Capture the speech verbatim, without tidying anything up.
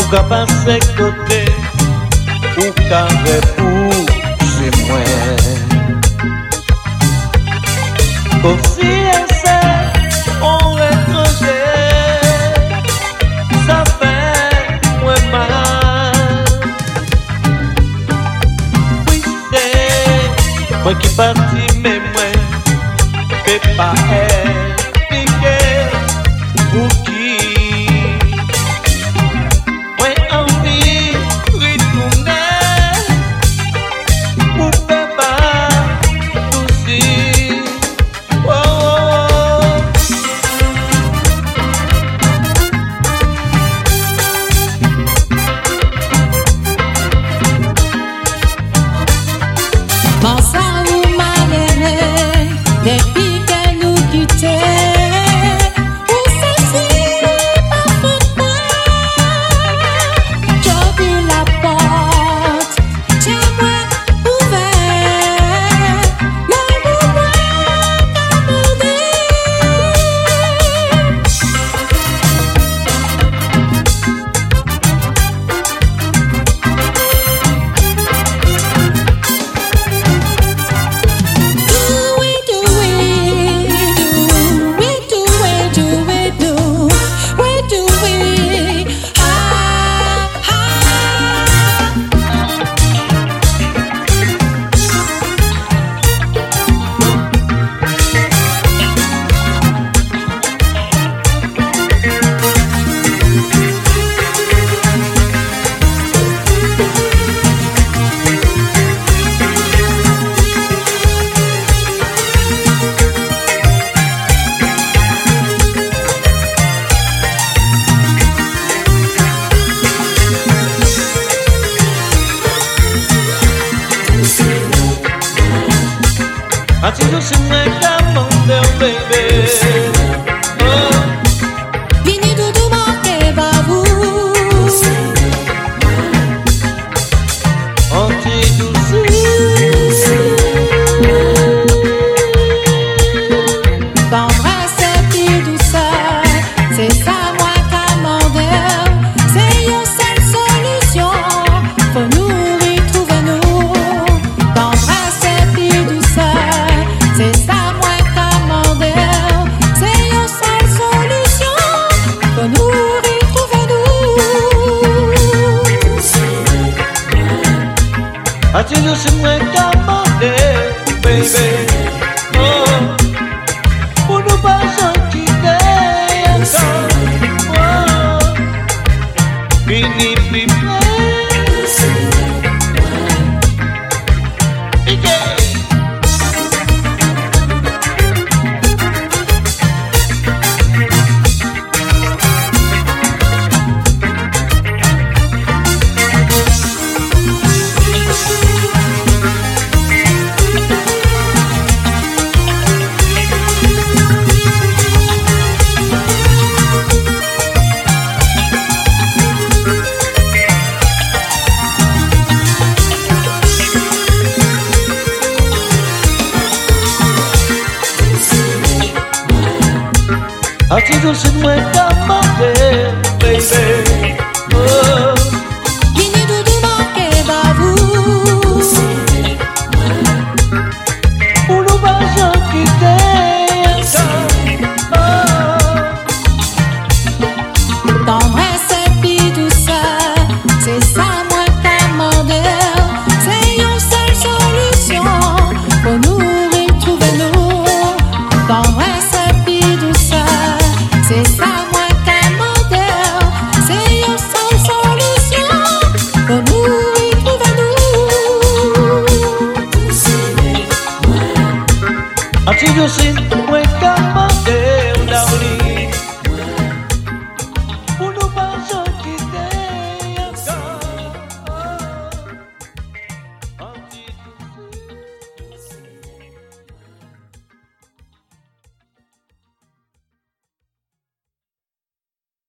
ka pase kote, ou ka repouse mwen. Konfianse, on étranger, ça fait moins mal. Oui, c'est moi qui parti, mais moi, fais pas expliquer pour qui. Moi, envie retourner pour faire pas souci. Pensa ou malheureux, depuis que nous quittons, ou ceci pas faute moi. J'ouvre la porte, tiens-moi ouvert, l'amour abordé. Ati do se mwen ka mande ou bebe. Vini doudou manke babou. Ati do se T'embrasser puis douceur, c'est ça moi qu'a demandé. C'est une seule solution, faut nous retrouver nous. T'embrasser puis douceur, c'est ça moi qu'a demandé. C'est une seule solution, faut nous retrouver nous. Ati do se mwen ka mande ou bebe. Pour nous pas s'en quitter encore. Fini plus près. Ati do se mwen ka mande, baby. Oh. Vini doudou manke babou. Pour nous pas s'en quitter encore. T'embrasser puis douceur, c'est ça moi qu'a demandé. C'est une seule solution, faut nous retrouver nous. T'embrasser puis douceur, c'est ça moi qu'a demandé. C'est une seule solution, faut nous retrouver nous. Ati do se